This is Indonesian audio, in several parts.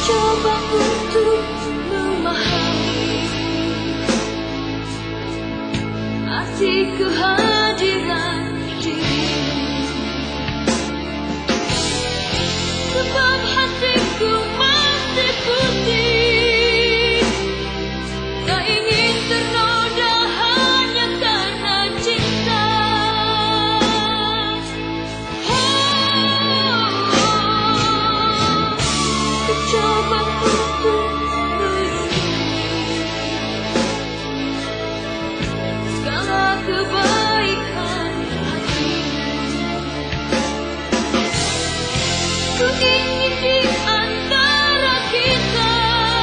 Coba untuk memahami arti kehadiran dirimu, sebab hatiku masih putih, tak ingin ternoda hanya karena cinta. Coba untuk merenungi segala kebaikan hatimu. Ku ingin di antara kita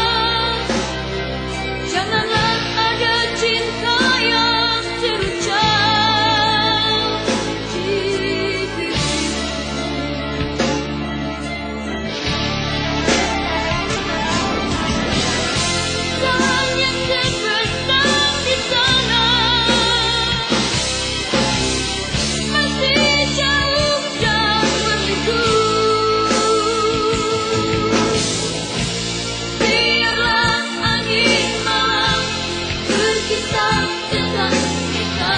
janganlah ada cinta yang terucap di bibirmu. Tangan yang terbenam di sana masih jauh dan berliku. Biarlah angin malam berkisah tentang kita.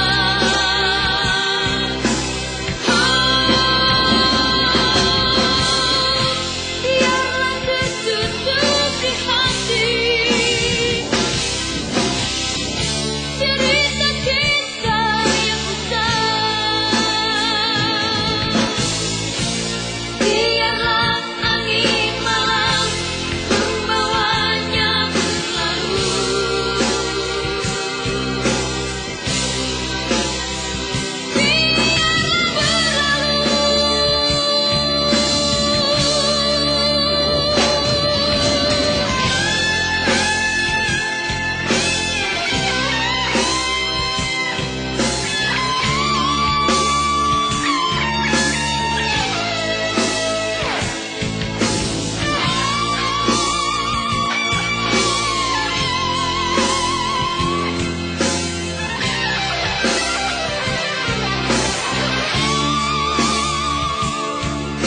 Biarlah tertutup di hati cerita cinta yang besar. Biarlah angin malam membawanya berlalu.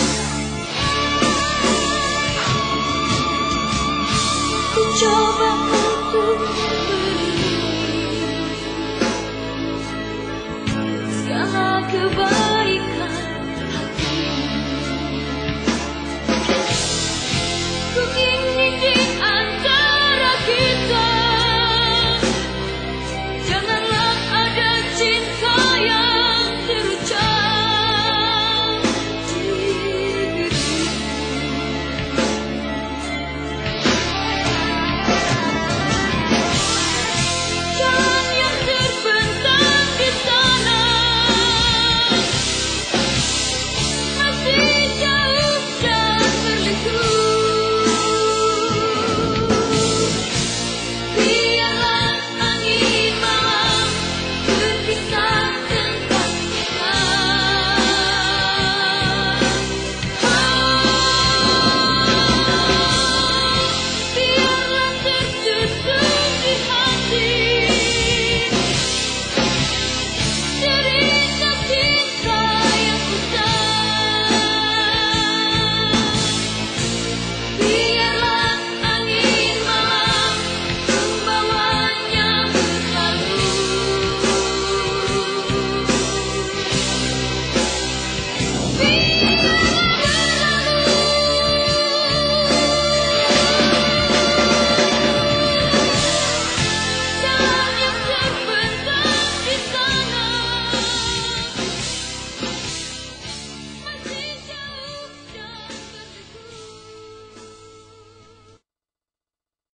Coba